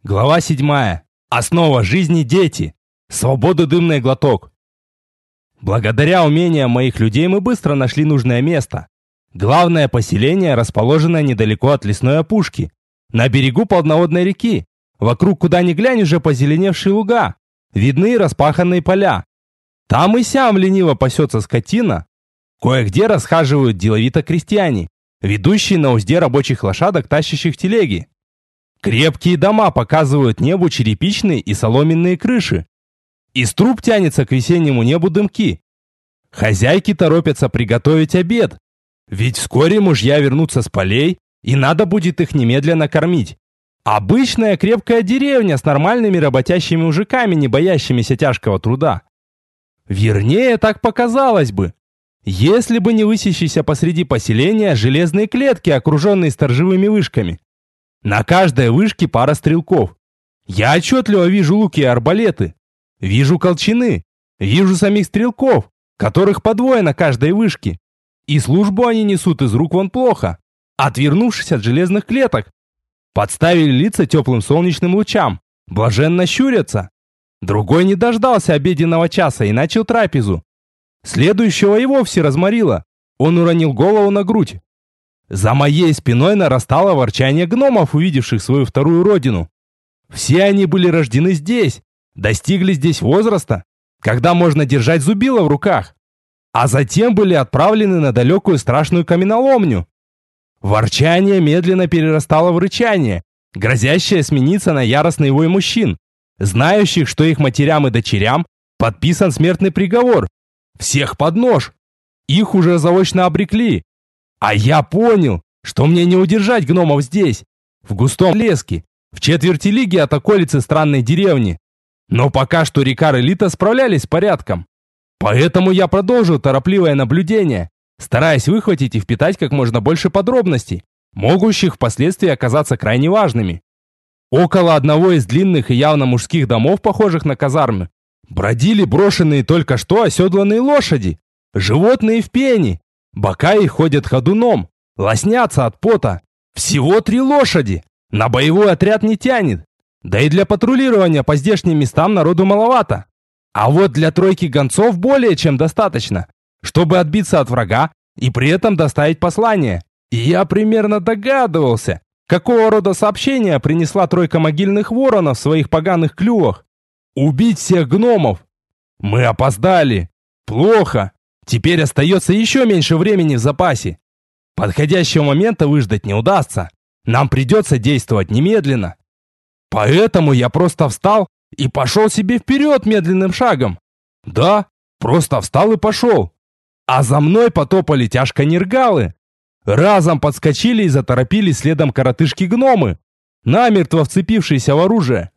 Глава 7. Основа жизни – дети. Свобода дымный глоток. Благодаря умениям моих людей мы быстро нашли нужное место. Главное поселение, расположенное недалеко от лесной опушки, на берегу полноводной реки. Вокруг, куда ни глянь, уже позеленевшие луга. Видны распаханные поля. Там и сям лениво пасется скотина. Кое-где расхаживают деловито крестьяне, ведущие на узде рабочих лошадок, тащащих телеги. Крепкие дома показывают небу черепичные и соломенные крыши. Из труб тянется к весеннему небу дымки. Хозяйки торопятся приготовить обед, ведь вскоре мужья вернутся с полей, и надо будет их немедленно кормить. Обычная крепкая деревня с нормальными работящими мужиками, не боящимися тяжкого труда. Вернее, так показалось бы, если бы не высящиеся посреди поселения железные клетки, окруженные сторожевыми вышками. На каждой вышке пара стрелков. Я отчетливо вижу луки и арбалеты. Вижу колчаны. Вижу самих стрелков, которых по двое на каждой вышке. И службу они несут из рук вон плохо, отвернувшись от железных клеток. Подставили лица теплым солнечным лучам. Блаженно щурятся. Другой не дождался обеденного часа и начал трапезу. Следующего и вовсе разморило. Он уронил голову на грудь. За моей спиной нарастало ворчание гномов, увидевших свою вторую родину. Все они были рождены здесь, достигли здесь возраста, когда можно держать зубило в руках, а затем были отправлены на далекую страшную каменоломню. Ворчание медленно перерастало в рычание, грозящее смениться на яростный вой мужчин, знающих, что их матерям и дочерям подписан смертный приговор. Всех под нож. Их уже заочно обрекли. А я понял, что мне не удержать гномов здесь, в густом леске, в четверти лиги от околицы странной деревни. Но пока что Рикар и Лита справлялись с порядком. Поэтому я продолжил торопливое наблюдение, стараясь выхватить и впитать как можно больше подробностей, могущих впоследствии оказаться крайне важными. Около одного из длинных и явно мужских домов, похожих на казармы, бродили брошенные только что оседланные лошади, животные в пене. Бока их ходят ходуном, лоснятся от пота. Всего 3 лошади. На боевой отряд не тянет. Да и для патрулирования по здешним местам народу маловато. А вот для тройки гонцов более чем достаточно, чтобы отбиться от врага и при этом доставить послание. И я примерно догадывался, какого рода сообщение принесла тройка могильных воронов в своих поганых клювах. Убить всех гномов. Мы опоздали. Плохо. Теперь остается еще меньше времени в запасе. Подходящего момента выждать не удастся. Нам придется действовать немедленно. Поэтому я просто встал и пошел себе вперед медленным шагом. Да, просто встал и пошел. А за мной потопали тяжко нергалы. Разом подскочили и заторопились следом коротышки-гномы, намертво вцепившиеся в оружие.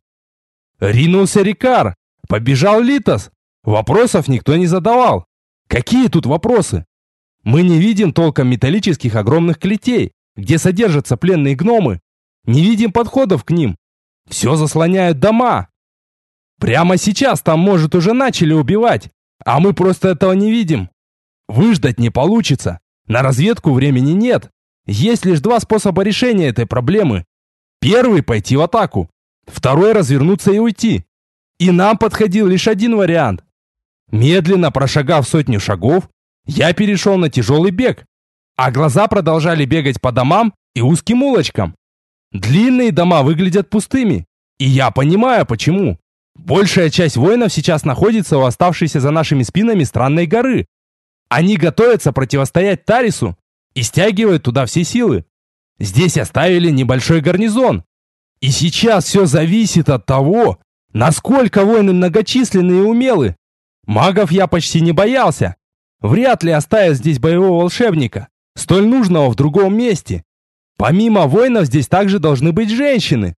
Ринулся Рикар, побежал Литос. Вопросов никто не задавал. Какие тут вопросы? Мы не видим толком металлических огромных клетей, где содержатся пленные гномы. Не видим подходов к ним. Все заслоняют дома. Прямо сейчас там, может, уже начали убивать, а мы просто этого не видим. Выждать не получится. На разведку времени нет. Есть лишь 2 способа решения этой проблемы. Первый – пойти в атаку. Второй – развернуться и уйти. И нам подходил лишь один вариант. Медленно прошагав 100 шагов, я перешел на тяжелый бег, а глаза продолжали бегать по домам и узким улочкам. Длинные дома выглядят пустыми, и я понимаю, почему. Большая часть воинов сейчас находится у оставшейся за нашими спинами странной горы. Они готовятся противостоять Тарису и стягивают туда все силы. Здесь оставили небольшой гарнизон. И сейчас все зависит от того, насколько воины многочисленны и умелы. Магов я почти не боялся. Вряд ли оставят здесь боевого волшебника, столь нужного в другом месте. Помимо воинов здесь также должны быть женщины,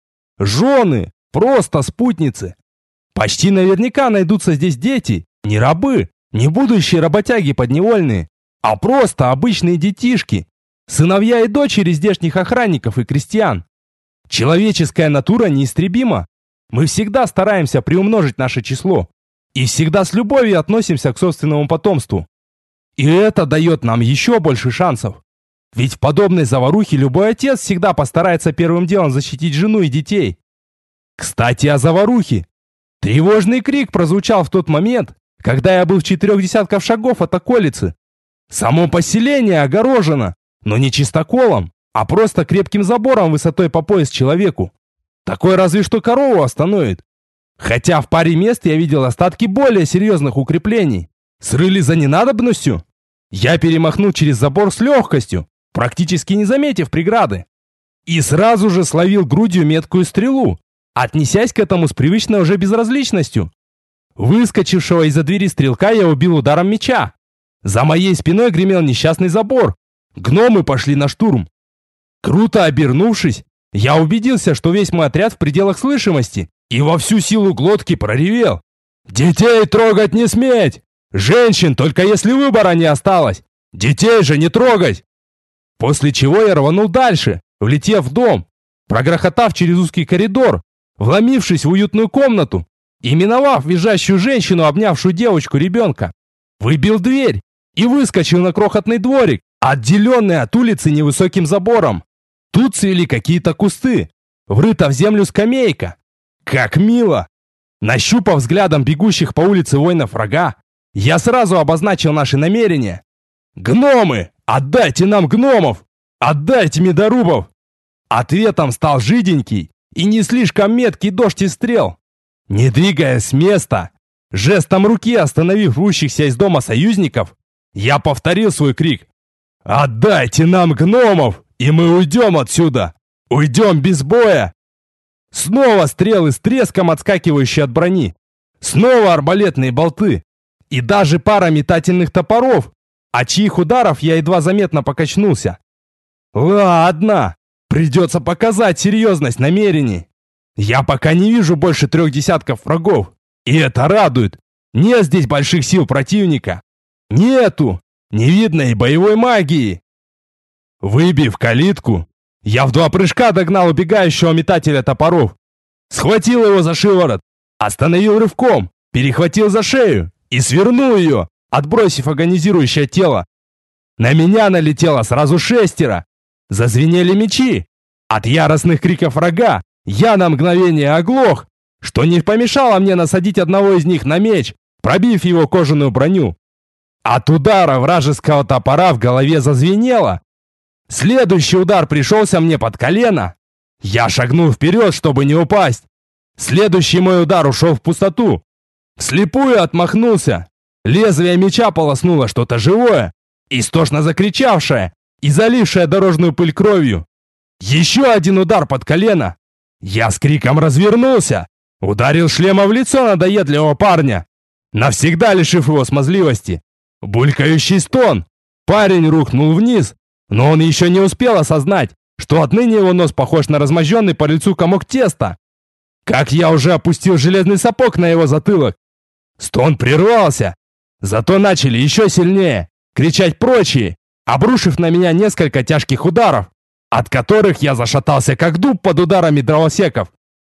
жены, просто спутницы. Почти наверняка найдутся здесь дети, не рабы, не будущие работяги подневольные, а просто обычные детишки, сыновья и дочери здешних охранников и крестьян. Человеческая натура неистребима. Мы всегда стараемся приумножить наше число. И всегда с любовью относимся к собственному потомству. И это дает нам еще больше шансов. Ведь в подобной заварухе любой отец всегда постарается первым делом защитить жену и детей. Кстати, о заварухе. Тревожный крик прозвучал в тот момент, когда я был в 4 десятках шагов от околицы. Само поселение огорожено, но не чистоколом, а просто крепким забором высотой по пояс человеку. Такой разве что корову остановит. Хотя в паре мест я видел остатки более серьезных укреплений. Срыли за ненадобностью. Я перемахнул через забор с легкостью, практически не заметив преграды. И сразу же словил грудью меткую стрелу, отнесясь к этому с привычной уже безразличностью. Выскочившего из-за двери стрелка я убил ударом меча. За моей спиной гремел несчастный забор. Гномы пошли на штурм. Круто обернувшись, я убедился, что весь мой отряд в пределах слышимости, и во всю силу глотки проревел: «Детей трогать не сметь! Женщин, только если выбора не осталось! Детей же не трогать!» После чего я рванул дальше, влетев в дом, прогрохотав через узкий коридор, вломившись в уютную комнату и миновав визжащую женщину, обнявшую девочку-ребенка, выбил дверь и выскочил на крохотный дворик, отделенный от улицы невысоким забором. Тут цвели какие-то кусты, врыта в землю скамейка. Как мило! Нащупав взглядом бегущих по улице воинов врага, я сразу обозначил наши намерения. «Гномы! Отдайте нам гномов! Отдайте медорубов!» Ответом стал жиденький и не слишком меткий дождь из стрел. Не двигаясь с места, жестом руки остановив рвущихся из дома союзников, я повторил свой крик: «Отдайте нам гномов, и мы уйдем отсюда! Уйдем без боя!» Снова стрелы с треском, отскакивающие от брони. Снова арбалетные болты. И даже пара метательных топоров, от чьих ударов я едва заметно покачнулся. Ладно, придется показать серьезность намерений. Я пока не вижу больше 3 десятков врагов, и это радует. Нет здесь больших сил противника. Нету. Не видно и боевой магии. Выбив калитку, я в 2 прыжка догнал убегающего метателя топоров. Схватил его за шиворот, остановил рывком, перехватил за шею и свернул ее, отбросив агонизирующее тело. На меня налетело сразу 6. Зазвенели мечи. От яростных криков врага я на мгновение оглох, что не помешало мне насадить одного из них на меч, пробив его кожаную броню. От удара вражеского топора в голове зазвенело. Следующий удар пришелся мне под колено. Я шагнул вперед, чтобы не упасть. Следующий мой удар ушел в пустоту. Вслепую отмахнулся. Лезвие меча полоснуло что-то живое, истошно закричавшее и залившее дорожную пыль кровью. Еще один удар под колено. Я с криком развернулся, ударил шлема в лицо надоедливого парня, навсегда лишив его смазливости. Булькающий стон. Парень рухнул вниз, но он еще не успел осознать, что отныне его нос похож на размозженный по лицу комок теста. Как я уже опустил железный сапог на его затылок. Стон прервался, зато начали еще сильнее кричать прочие, обрушив на меня несколько тяжких ударов, от которых я зашатался как дуб под ударами дровосеков.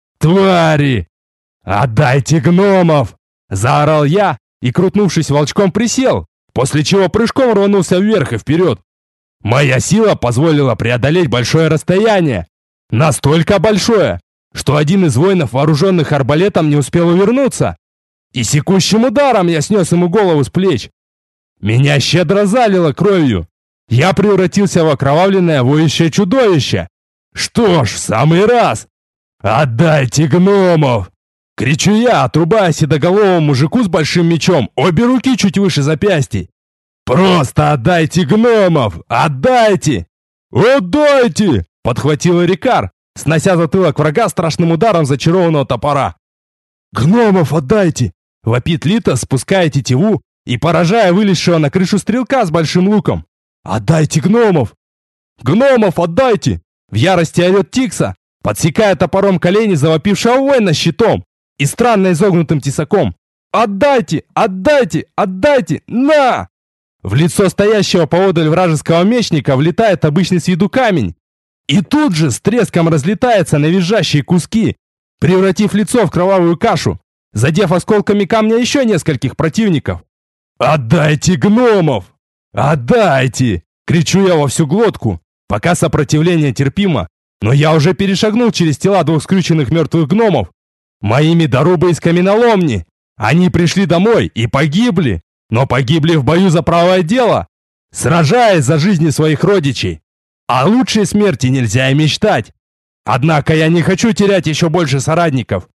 «Твари! Отдайте гномов!» – заорал я и, крутнувшись волчком, присел, после чего прыжком рванулся вверх и вперед. Моя сила позволила преодолеть большое расстояние. Настолько большое, что один из воинов, вооруженных арбалетом, не успел увернуться. И секущим ударом я снес ему голову с плеч. Меня щедро залило кровью. Я превратился в окровавленное воющее чудовище. Что ж, в самый раз. «Отдайте гномов!» Кричу я, отрубая седоголовому мужику с большим мечом обе руки чуть выше запястий. «Просто отдайте гномов! Отдайте!» «Отдайте!» — подхватил Рикар, снося затылок врага страшным ударом зачарованного топора. «Гномов отдайте!» — вопит Лита, спуская тетиву и поражая вылезшего на крышу стрелка с большим луком. «Отдайте гномов!» «Гномов отдайте!» — в ярости орет Тикса, подсекая топором колени завопившего воина щитом и странно изогнутым тесаком. «Отдайте! Отдайте! Отдайте! На!» В лицо стоящего поодаль вражеского мечника влетает обычный с виду камень. И тут же с треском разлетается на визжащие куски, превратив лицо в кровавую кашу, задев осколками камня еще нескольких противников. «Отдайте гномов! Отдайте!» — кричу я во всю глотку, пока сопротивление терпимо, но я уже перешагнул через тела 2 скрюченных мертвых гномов Моими дорубы из каменоломни. Они пришли домой и погибли, но погибли в бою за правое дело, сражаясь за жизни своих родичей. О лучшей смерти нельзя и мечтать. Однако я не хочу терять еще больше соратников.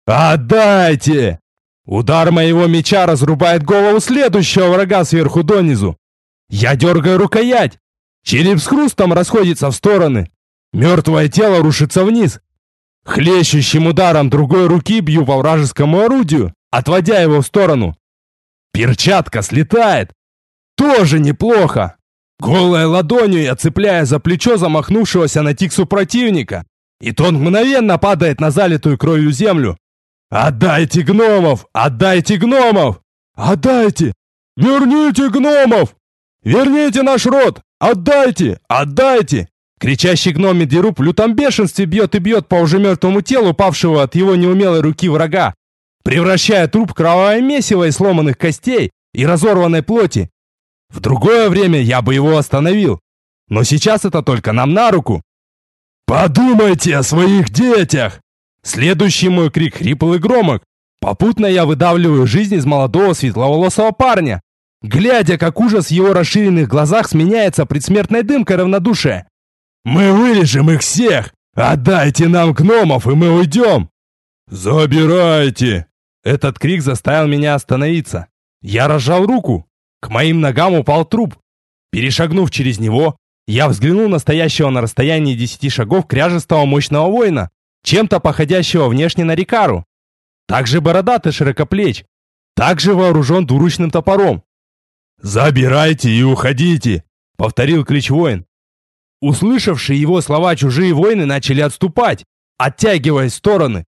Отдайте! Удар моего меча разрубает голову следующего врага сверху донизу. Я дергаю рукоять. Череп с хрустом расходится в стороны. Мертвое тело рушится вниз. Хлещущим ударом другой руки бью по вражескому орудию, отводя его в сторону. Перчатка слетает. Тоже неплохо. Голой ладонью я цепляю за плечо замахнувшегося на Тиксу противника, и тот мгновенно падает на залитую кровью землю. «Отдайте гномов! Отдайте гномов! Отдайте! Верните гномов! Верните наш род! Отдайте! Отдайте!» Кричащий гном Медеруб в лютом бешенстве бьет и бьет по уже мертвому телу павшего от его неумелой руки врага, превращая труп в кровавое месиво из сломанных костей и разорванной плоти. В другое время я бы его остановил, но сейчас это только нам на руку. «Подумайте о своих детях!» Следующий мой крик хрипл и громок. Попутно я выдавливаю жизнь из молодого светловолосого парня, глядя, как ужас в его расширенных глазах сменяется предсмертной дымкой равнодушия. «Мы вырежем их всех! Отдайте нам гномов, и мы уйдем!» «Забирайте!» Этот крик заставил меня остановиться. Я разжал руку. К моим ногам упал труп. Перешагнув через него, я взглянул на стоящего на расстоянии 10 шагов кряжестого мощного воина, чем-то походящего внешне на Рикару. Также бородатый широкоплеч, также вооружен двуручным топором. «Забирайте и уходите!» — повторил клич воин. Услышавшие его слова чужие воины начали отступать, оттягиваясь в стороны.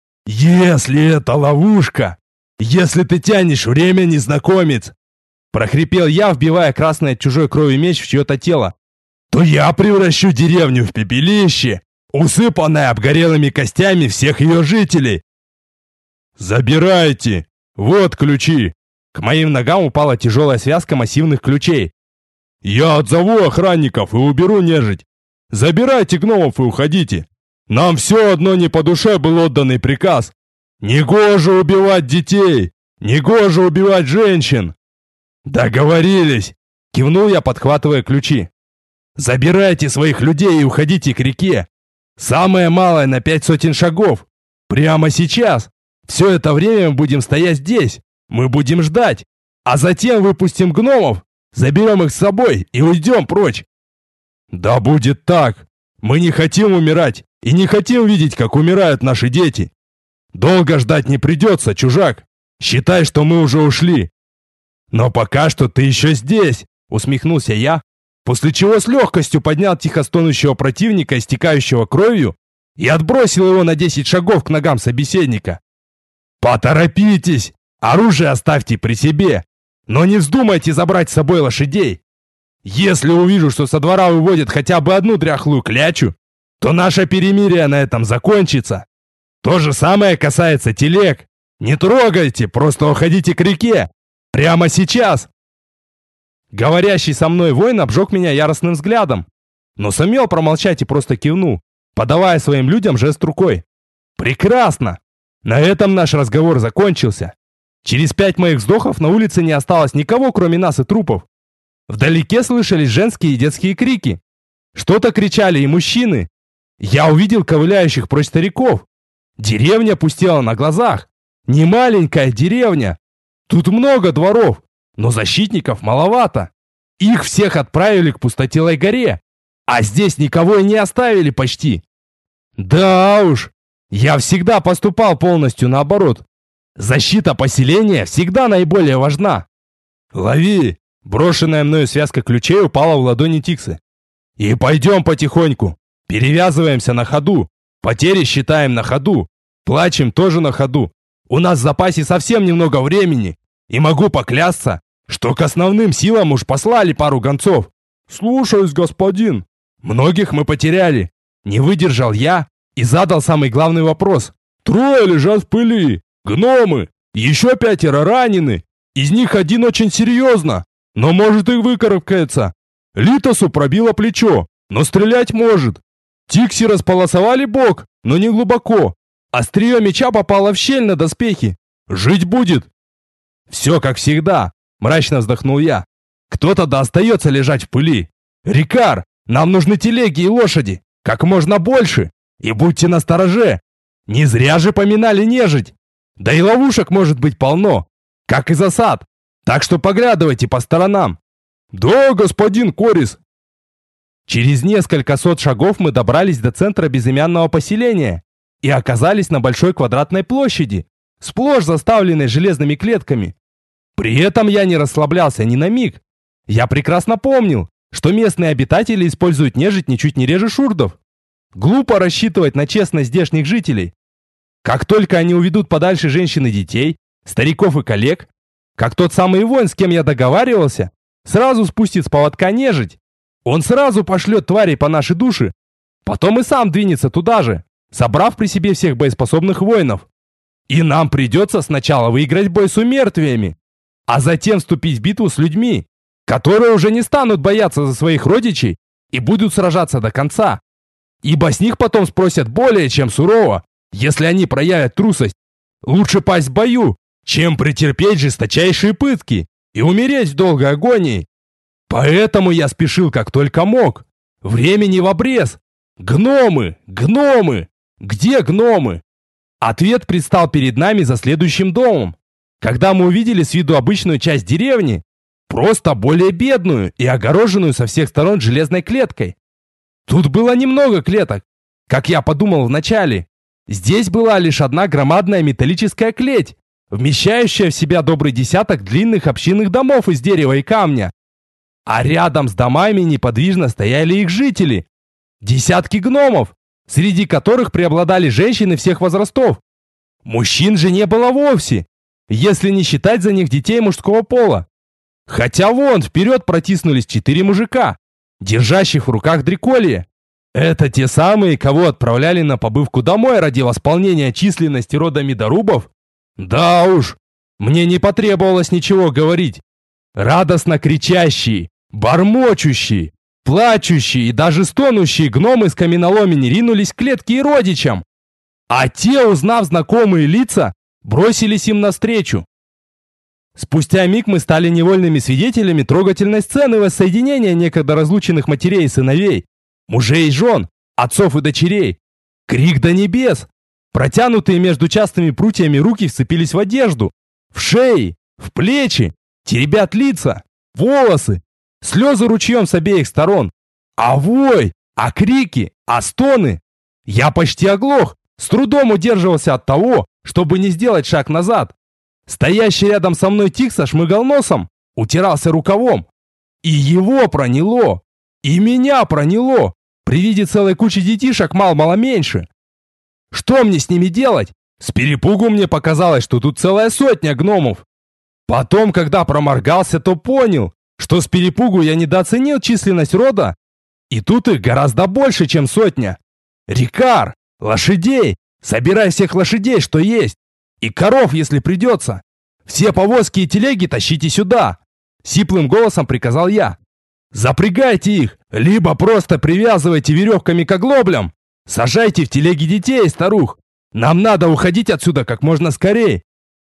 «Если это ловушка! Если ты тянешь время, незнакомец!» Прохрипел я, вбивая красный от чужой крови меч в чье-то тело. «То я превращу деревню в пепелище, усыпанное обгорелыми костями всех ее жителей!» «Забирайте! Вот ключи!» К моим ногам упала тяжелая связка массивных ключей. «Я отзову охранников и уберу нежить. Забирайте гномов и уходите. Нам все одно не по душе был отданный приказ. Негоже убивать детей! Негоже убивать женщин!» «Договорились!» — кивнул я, подхватывая ключи. «Забирайте своих людей и уходите к реке. Самое малое на 5 сотен шагов. Прямо сейчас. Все это время мы будем стоять здесь. Мы будем ждать. А затем выпустим гномов, заберем их с собой и уйдем прочь». «Да будет так. Мы не хотим умирать и не хотим видеть, как умирают наши дети. Долго ждать не придется, чужак. Считай, что мы уже ушли». «Но пока что ты еще здесь», — усмехнулся я, после чего с легкостью поднял тихо стонущего противника, истекающего кровью, и отбросил его на 10 шагов к ногам собеседника. «Поторопитесь! Оружие оставьте при себе, но не вздумайте забрать с собой лошадей. Если увижу, что со двора выводят хотя бы одну дряхлую клячу, то наше перемирие на этом закончится. То же самое касается телег. Не трогайте, просто уходите к реке. Прямо сейчас!» Говорящий со мной воин обжег меня яростным взглядом, но сумел промолчать и просто кивнул, подавая своим людям жест рукой. «Прекрасно! На этом наш разговор закончился. Через 5 моих вздохов на улице не осталось никого, кроме нас и трупов. Вдалеке слышались женские и детские крики. Что-то кричали и мужчины. Я увидел ковыляющих прочь стариков. Деревня пустела на глазах. Не маленькая деревня. Тут много дворов, но защитников маловато. Их всех отправили к Пустотелой горе, а здесь никого и не оставили почти. Да уж, я всегда поступал полностью наоборот. Защита поселения всегда наиболее важна. Лови! Брошенная мною связка ключей упала в ладони Тиксы. И пойдем потихоньку. Перевязываемся на ходу. Потери считаем на ходу. Плачем тоже на ходу. У нас в запасе совсем немного времени. И могу поклясться, что к основным силам уж послали пару гонцов. Слушаюсь, господин. Многих мы потеряли. Не выдержал я и задал самый главный вопрос. 3 лежат в пыли. Гномы. Еще 5 ранены. Из них 1 очень серьезно, но может и выкарабкается. Литосу пробило плечо, но стрелять может. Тикси располосовали бок, но не глубоко. Острие меча попало в щель на доспехи. Жить будет. Все как всегда, мрачно вздохнул я. Кто-то да остается лежать в пыли. Рикар, нам нужны телеги и лошади. Как можно больше. И будьте настороже. Не зря же поминали нежить. Да и ловушек может быть полно. Как и засад. Так что поглядывайте по сторонам. Да, господин Корис. Через несколько сот шагов мы добрались до центра безымянного поселения и оказались на большой квадратной площади, сплошь заставленной железными клетками. При этом я не расслаблялся ни на миг. Я прекрасно помнил, что местные обитатели используют нежить ничуть не реже шурдов. Глупо рассчитывать на честность здешних жителей. Как только они уведут подальше женщин и детей, стариков и коллег, как тот самый воин, с кем я договаривался, сразу спустит с поводка нежить. Он сразу пошлет тварей по нашей душе, потом и сам двинется туда же, собрав при себе всех боеспособных воинов. И нам придется сначала выиграть бой с умертвиями, а затем вступить в битву с людьми, которые уже не станут бояться за своих родичей и будут сражаться до конца. Ибо с них потом спросят более чем сурово, если они проявят трусость. Лучше пасть в бою, чем претерпеть жесточайшие пытки и умереть в долгой агонии. Поэтому я спешил как только мог. Времени в обрез. Гномы! Гномы! Где гномы? Ответ предстал перед нами за следующим домом. Когда мы увидели с виду обычную часть деревни, просто более бедную и огороженную со всех сторон железной клеткой. Тут было немного клеток, как я подумал вначале. Здесь была лишь одна громадная металлическая клеть, вмещающая в себя добрый десяток длинных общинных домов из дерева и камня. А рядом с домами неподвижно стояли их жители. Десятки гномов, среди которых преобладали женщины всех возрастов. Мужчин же не было вовсе, если не считать за них детей мужского пола. Хотя вон вперед протиснулись 4 мужика, держащих в руках дреколье. Это те самые, кого отправляли на побывку домой ради восполнения численности рода медорубов? Да уж, мне не потребовалось ничего говорить. Радостно кричащие, бормочущие, плачущие и даже стонущие гномы с каменоломни ринулись к клетке и родичам. А те, узнав знакомые лица, бросились им навстречу. Спустя миг мы стали невольными свидетелями трогательной сцены воссоединения некогда разлученных матерей и сыновей, мужей и жен, отцов и дочерей. Крик до небес. Протянутые между частыми прутьями руки вцепились в одежду, в шеи, в плечи, теребят лица, волосы, слезы ручьем с обеих сторон. А вой, а крики, а стоны. Я почти оглох, с трудом удерживался от того, чтобы не сделать шаг назад. Стоящий рядом со мной Тикса шмыгал носом, утирался рукавом. И его проняло, и меня проняло. При виде целой кучи детишек мало меньше. Что мне с ними делать? С перепугу мне показалось, что тут целая сотня гномов. Потом, когда проморгался, то понял, что с перепугу я недооценил численность рода. И тут их гораздо больше, чем сотня. Рикар, лошадей, собирай всех лошадей, что есть. И коров, если придется. Все повозки и телеги тащите сюда. Сиплым голосом приказал я. Запрягайте их, либо просто привязывайте веревками к оглоблям. Сажайте в телеги детей и старух. Нам надо уходить отсюда как можно скорее.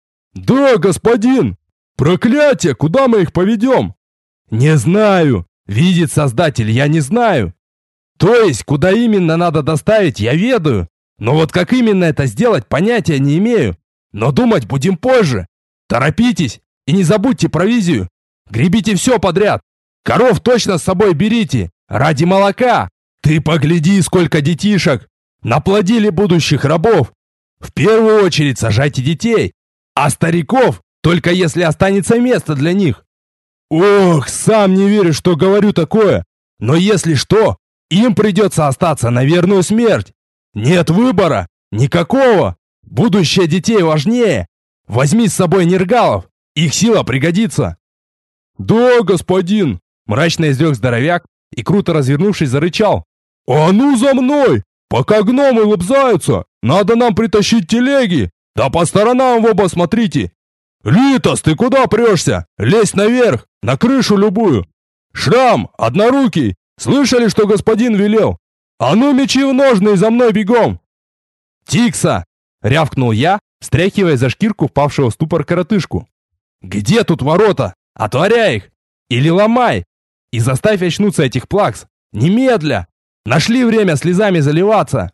Да, господин. Проклятие, куда мы их поведем? Не знаю. Видит Создатель, я не знаю. То есть, куда именно надо доставить, я ведаю. Но вот как именно это сделать, понятия не имею. Но думать будем позже. Торопитесь и не забудьте провизию. Гребите все подряд. Коров точно с собой берите. Ради молока. Ты погляди, сколько детишек. Наплодили будущих рабов. В первую очередь сажайте детей. А стариков только если останется место для них. Ох, сам не верю, что говорю такое. Но если что, им придется остаться на верную смерть. Нет выбора. Никакого. Будущее детей важнее. Возьми с собой нергалов. Их сила пригодится. Да, господин. Мрачно изрек здоровяк и, круто развернувшись, зарычал. А ну за мной! Пока гномы лобзаются, надо нам притащить телеги. Да по сторонам в оба смотрите. Литос, ты куда прешься? Лезь наверх, на крышу любую. Шрам, однорукий, слышали, что господин велел? А ну мечи в ножны и за мной бегом. Тикса, рявкнул я, встряхивая за шкирку впавшего в ступор коротышку. «Где тут ворота? Отворяй их! Или ломай! И заставь очнуться этих плакс! Немедля! Нашли время слезами заливаться!»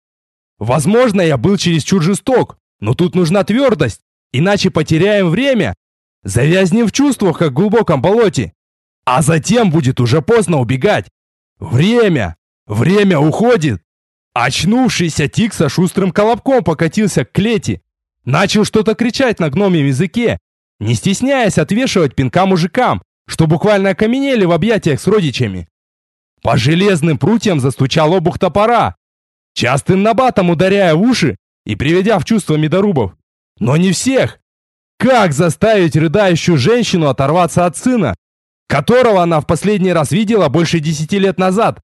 Возможно, я был чересчур жесток, но тут нужна твердость, иначе потеряем время, завязнем в чувствах, как в глубоком болоте, а затем будет уже поздно убегать. Время уходит. Очнувшийся Тик со шустрым колобком покатился к клети, начал что-то кричать на гномьем языке, не стесняясь отвешивать пинка мужикам, что буквально окаменели в объятиях с родичами. По железным прутьям застучал обух топора, частым набатом ударяя в уши и приведя в чувство медорубов. Но не всех. Как заставить рыдающую женщину оторваться от сына, которого она в последний раз видела больше 10 лет назад?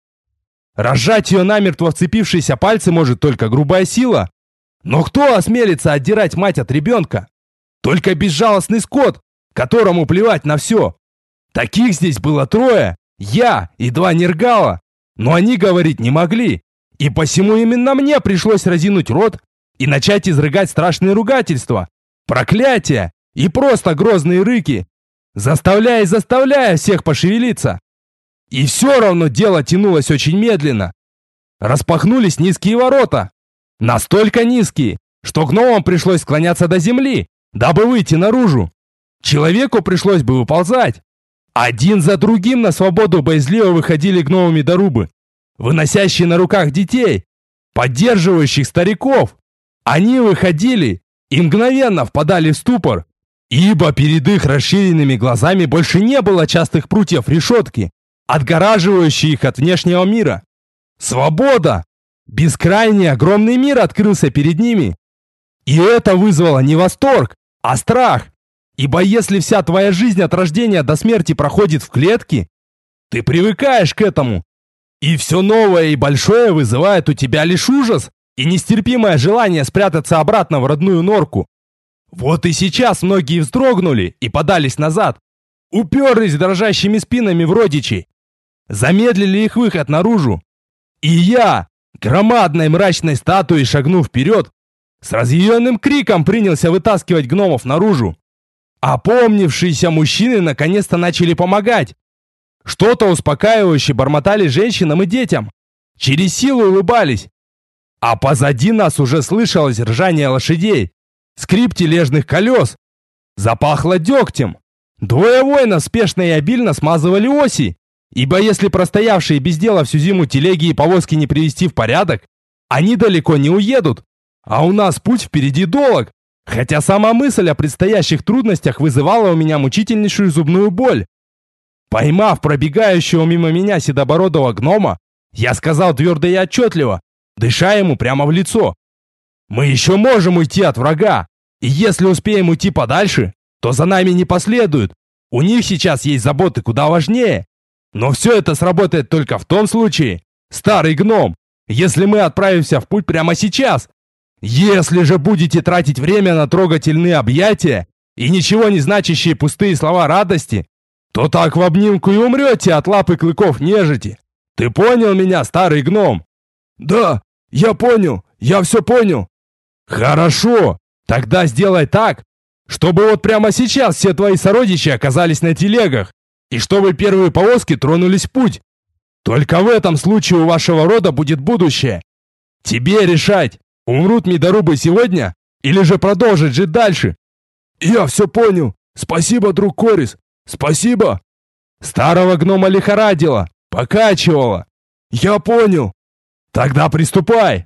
Разжать ее намертво вцепившиеся пальцы может только грубая сила. Но кто осмелится отдирать мать от ребенка? Только безжалостный скот, которому плевать на все. Таких здесь было 3, я и 2 нергала, но они говорить не могли. И посему именно мне пришлось разинуть рот и начать изрыгать страшные ругательства, проклятия и просто грозные рыки, заставляя всех пошевелиться. И все равно дело тянулось очень медленно. Распахнулись низкие ворота, настолько низкие, что гномам пришлось склоняться до земли, дабы выйти наружу. Человеку пришлось бы выползать. Один за другим на свободу боязливо выходили гномы-медорубы, выносящие на руках детей, поддерживающих стариков. Они выходили и мгновенно впадали в ступор, ибо перед их расширенными глазами больше не было частых прутьев решетки, отгораживающих их от внешнего мира. Свобода! Бескрайний огромный мир открылся перед ними. И это вызвало не восторг, а страх. Ибо если вся твоя жизнь от рождения до смерти проходит в клетке, ты привыкаешь к этому. И все новое и большое вызывает у тебя лишь ужас и нестерпимое желание спрятаться обратно в родную норку. Вот и сейчас многие вздрогнули и подались назад, уперлись дрожащими спинами в родичей, замедлили их выход наружу. И я, громадной мрачной статуей шагнув вперед, с разъяренным криком принялся вытаскивать гномов наружу. Опомнившиеся мужчины наконец-то начали помогать. Что-то успокаивающе бормотали женщинам и детям, через силу улыбались. А позади нас уже слышалось ржание лошадей, скрип тележных колес. Запахло дегтем. 2 воинов спешно и обильно смазывали оси, ибо если простоявшие без дела всю зиму телеги и повозки не привести в порядок, они далеко не уедут, а у нас путь впереди долг, хотя сама мысль о предстоящих трудностях вызывала у меня мучительнейшую зубную боль. Поймав пробегающего мимо меня седобородого гнома, я сказал твердо и отчетливо, дыша ему прямо в лицо: «Мы еще можем уйти от врага, и если успеем уйти подальше, то за нами не последуют. У них сейчас есть заботы куда важнее. Но все это сработает только в том случае, старый гном, если мы отправимся в путь прямо сейчас. Если же будете тратить время на трогательные объятия и ничего не значащие пустые слова радости, то так в обнимку и умрете от лап и клыков нежити. Ты понял меня, старый гном?» «Да, я понял, я все понял». «Хорошо, тогда сделай так, чтобы вот прямо сейчас все твои сородичи оказались на телегах, и чтобы первые повозки тронулись в путь. Только в этом случае у вашего рода будет будущее. Тебе решать, умрут медорубы сегодня или же продолжить жить дальше». «Я все понял. Спасибо, друг Корис. Спасибо». Старого гнома лихорадило, покачивало. «Я понял». «Тогда приступай».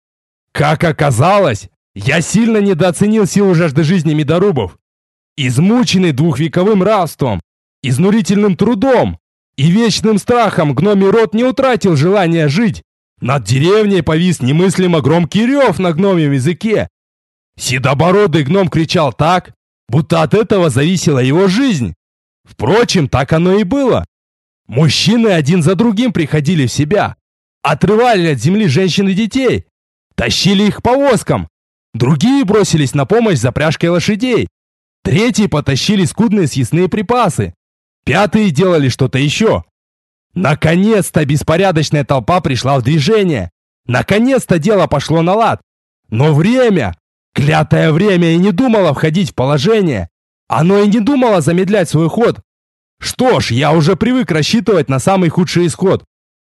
Как оказалось, я сильно недооценил силу жажды жизни медорубов. Измученный двухвековым рабством, изнурительным трудом и вечным страхом, гномий род не утратил желания жить. Над деревней повис немыслимо громкий рев на гномьем языке. Седобородый гном кричал так, будто от этого зависела его жизнь. Впрочем, так оно и было. Мужчины один за другим приходили в себя, отрывали от земли женщин и детей, тащили их к повозкам. Другие бросились на помощь за пряжкой лошадей. Третьи потащили скудные съестные припасы. Пятые делали что-то еще. Наконец-то беспорядочная толпа пришла в движение. Наконец-то дело пошло на лад. Но время, Клятое время и не думало входить в положение. Оно и не думало замедлять свой ход. Что ж, я уже привык рассчитывать на самый худший исход.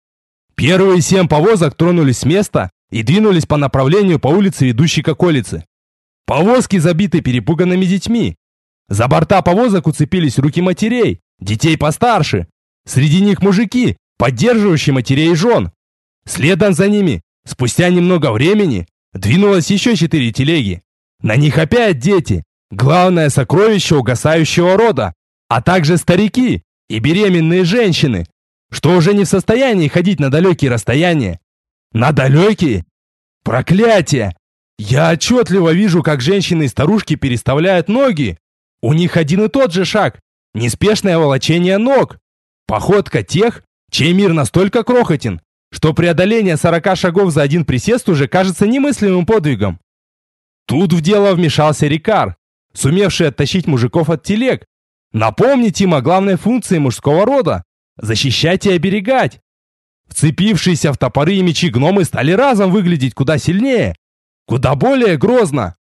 Первые 7 повозок тронулись с места и двинулись по направлению по улице, ведущей к околице. Повозки забиты перепуганными детьми. За борта повозок уцепились руки матерей, детей постарше. Среди них мужики, поддерживающие матерей и жен. Следом за ними, спустя немного времени, двинулось еще 4 телеги. На них опять дети, главное сокровище угасающего рода, а также старики и беременные женщины, что уже не в состоянии ходить на далекие расстояния. На далекие? Проклятие! Я отчетливо вижу, как женщины и старушки переставляют ноги. У них один и тот же шаг, неспешное волочение ног. Походка тех, чей мир настолько крохотен, что преодоление 40 шагов за один присест уже кажется немыслимым подвигом. Тут в дело вмешался Рикар, сумевший оттащить мужиков от телег, напомнить им о главной функции мужского рода – защищать и оберегать. Вцепившиеся в топоры и мечи гномы стали разом выглядеть куда сильнее, куда более грозно.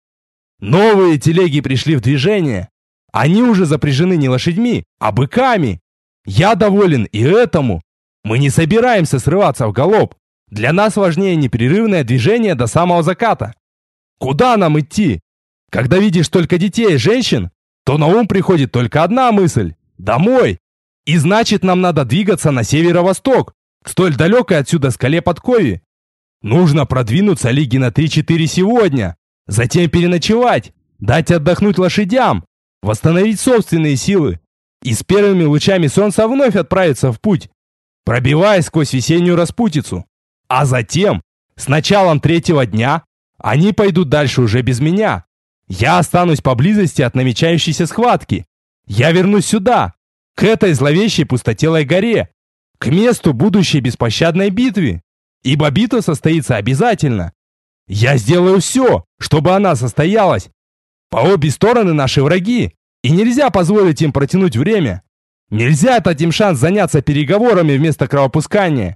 Новые телеги пришли в движение. Они уже запряжены не лошадьми, а быками. Я доволен и этому. Мы не собираемся срываться в галоп. Для нас важнее непрерывное движение до самого заката. Куда нам идти? Когда видишь только детей и женщин, то на ум приходит только одна мысль – домой. И значит, нам надо двигаться на северо-восток, к столь далекой отсюда скале Подкови. Нужно продвинуться лиги на 3-4 сегодня, затем переночевать, дать отдохнуть лошадям, восстановить собственные силы и с первыми лучами солнца вновь отправиться в путь, пробиваясь сквозь весеннюю распутицу. А затем, с началом 3-го дня, они пойдут дальше уже без меня. Я останусь поблизости от намечающейся схватки. Я вернусь сюда, к этой зловещей пустотелой горе, к месту будущей беспощадной битвы. Ибо битва состоится обязательно. Я сделаю все, чтобы она состоялась. По обе стороны наши враги, и нельзя позволить им протянуть время. Нельзя дать им шанс заняться переговорами вместо кровопускания.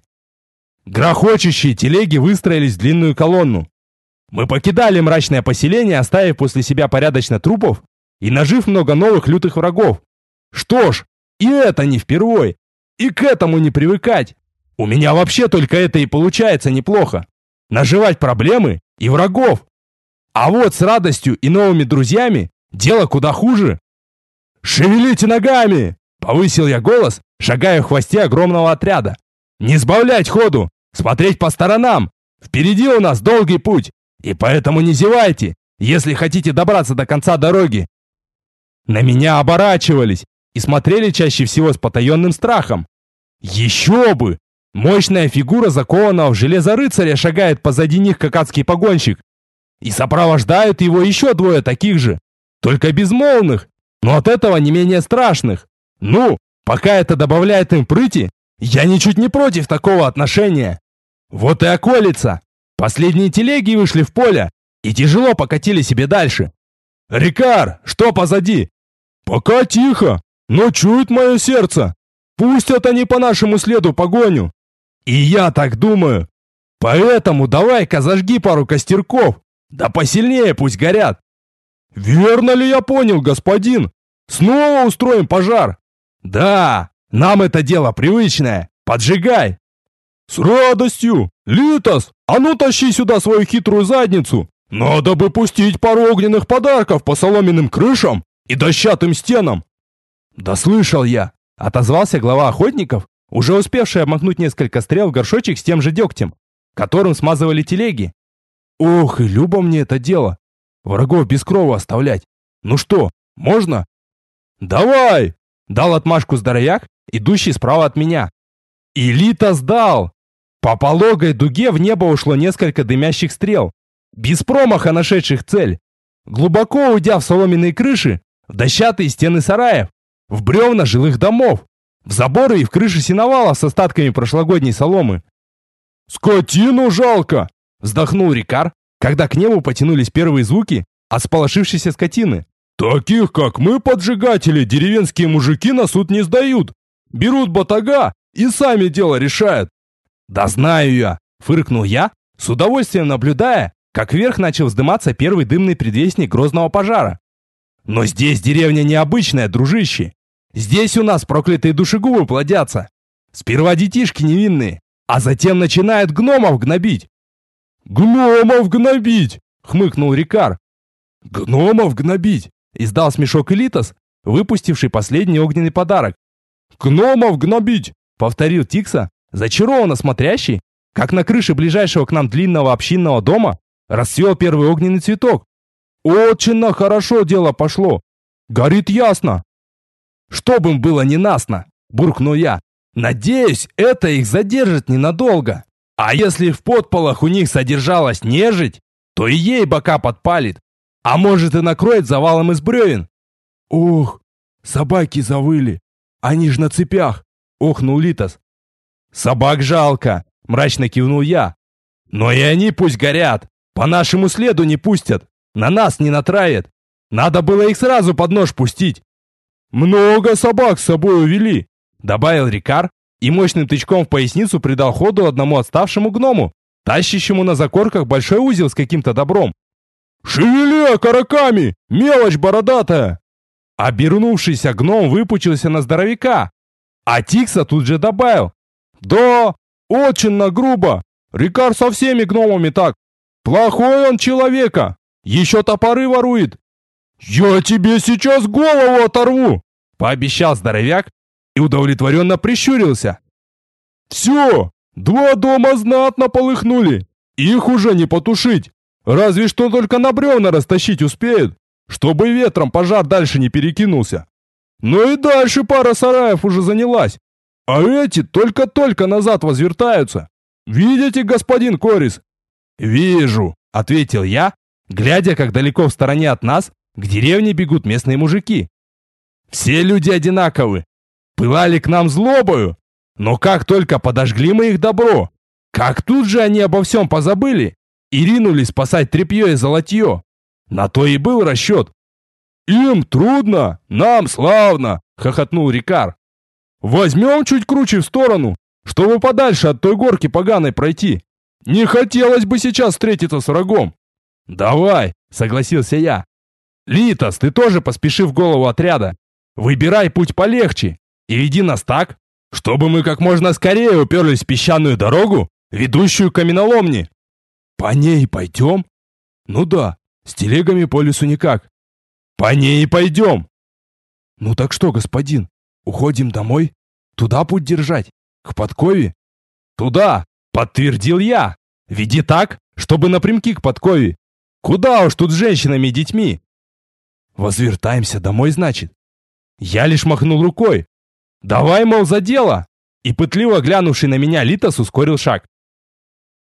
Грохочущие телеги выстроились в длинную колонну. Мы покидали мрачное поселение, оставив после себя порядочно трупов и нажив много новых лютых врагов. Что ж, и это не впервой, и к этому не привыкать. У меня вообще только это и получается неплохо. Наживать проблемы и врагов. А вот с радостью и новыми друзьями дело куда хуже. «Шевелите ногами!» — повысил я голос, шагая в хвосте огромного отряда. «Не сбавлять ходу! Смотреть по сторонам! Впереди у нас долгий путь, и поэтому не зевайте, если хотите добраться до конца дороги!» На меня оборачивались и смотрели чаще всего с потаенным страхом. Еще бы! Мощная фигура закованного в железо рыцаря шагает позади них, как адский погонщик. И сопровождают его еще 2 таких же, только безмолвных, но от этого не менее страшных. Ну, пока это добавляет им прыти, я ничуть не против такого отношения. Вот и околица. Последние телеги вышли в поле и тяжело покатили себе дальше. «Рикар, что позади?» «Пока тихо, но чует мое сердце. Пустят они по нашему следу погоню». «И я так думаю. Поэтому давай-ка зажги пару костерков, да посильнее пусть горят». «Верно ли я понял, господин? Снова устроим пожар?» «Да, нам это дело привычное. Поджигай». «С радостью! Литос, а ну тащи сюда свою хитрую задницу! Надо бы пустить пару огненных подарков по соломенным крышам и дощатым стенам!» «Да слышал я!» — отозвался глава охотников, уже успевший обмакнуть несколько стрел в горшочек с тем же дегтем, которым смазывали телеги. «Ох, и любо мне это дело! Врагов без крова оставлять! Ну что, можно?» «Давай!» — дал отмашку здоровяк, идущий справа от меня. И Литос дал! По пологой дуге в небо ушло несколько дымящих стрел, без промаха нашедших цель, глубоко уйдя в соломенные крыши, в дощатые стены сараев, в бревна жилых домов, в заборы и в крыши сеновалов с остатками прошлогодней соломы. «Скотину жалко!» — вздохнул Рикар, когда к небу потянулись первые звуки от сполошившейся скотины. «Таких, как мы, поджигатели, деревенские мужики на суд не сдают. Берут батага и сами дело решают». «Да знаю я!» — фыркнул я, с удовольствием наблюдая, как вверх начал вздыматься первый дымный предвестник грозного пожара. Но здесь деревня необычная, дружище. Здесь у нас проклятые душегубы плодятся. Сперва детишки невинные, а затем начинают гномов гнобить. «Гномов гнобить!» — хмыкнул Рикар. «Гномов гнобить!» — издал смешок Элитос, выпустивший последний огненный подарок. «Гномов гнобить!» — повторил Тикса, зачарованно смотрящий, как на крыше ближайшего к нам длинного общинного дома расцвел первый огненный цветок. «Очень хорошо дело пошло! Горит ясно!» «Чтоб им было ненастно!» — буркнул я. «Надеюсь, это их задержит ненадолго. А если в подполах у них содержалась нежить, то и ей бока подпалит, а может и накроет завалом из бревен». «Ох, собаки завыли! Они ж на цепях!» — охнул Литос. «Собак жалко!» — мрачно кивнул я. «Но и они пусть горят! По нашему следу не пустят! На нас не натравят! Надо было их сразу под нож пустить!» «Много собак с собой увели!» — добавил Рикар и мощным тычком в поясницу придал ходу одному отставшему гному, тащащему на закорках большой узел с каким-то добром. «Шевели окороками, мелочь бородатая!» Обернувшийся гном выпучился на здоровяка, а Тикса тут же добавил: «Да, очень грубо. Рикар со всеми гномами так. Плохой он человека. Еще топоры ворует». «Я тебе сейчас голову оторву!» — пообещал здоровяк и удовлетворенно прищурился. «Все, 2 дома знатно полыхнули. Их уже не потушить. Разве что только на бревна растащить успеют, чтобы ветром пожар дальше не перекинулся. Но и дальше пара сараев уже занялась. А эти только-только назад возвертаются. Видите, господин Корис?» «Вижу», — ответил я, глядя, как далеко в стороне от нас к деревне бегут местные мужики. «Все люди одинаковы. Пылали к нам злобою. Но как только подожгли мы их добро, как тут же они обо всем позабыли и ринулись спасать тряпье и золотье. На то и был расчет». «Им трудно, нам славно», — хохотнул Рикар. «Возьмем чуть круче в сторону, чтобы подальше от той горки поганой пройти. Не хотелось бы сейчас встретиться с врагом». «Давай», — согласился я. «Литос, ты тоже поспеши в голову отряда. Выбирай путь полегче и веди нас так, чтобы мы как можно скорее уперлись в песчаную дорогу, ведущую к каменоломне». «По ней пойдем?» «Ну да, с телегами по лесу никак». «По ней и пойдем». «Ну так что, господин, уходим домой? Туда путь держать? К подкове?» «Туда», — подтвердил я. «Веди так, чтобы напрямки к подкове. Куда уж тут с женщинами и детьми?» «Возвертаемся домой, значит?» Я лишь махнул рукой. «Давай, мол, за дело!» И пытливо глянувший на меня Литос ускорил шаг.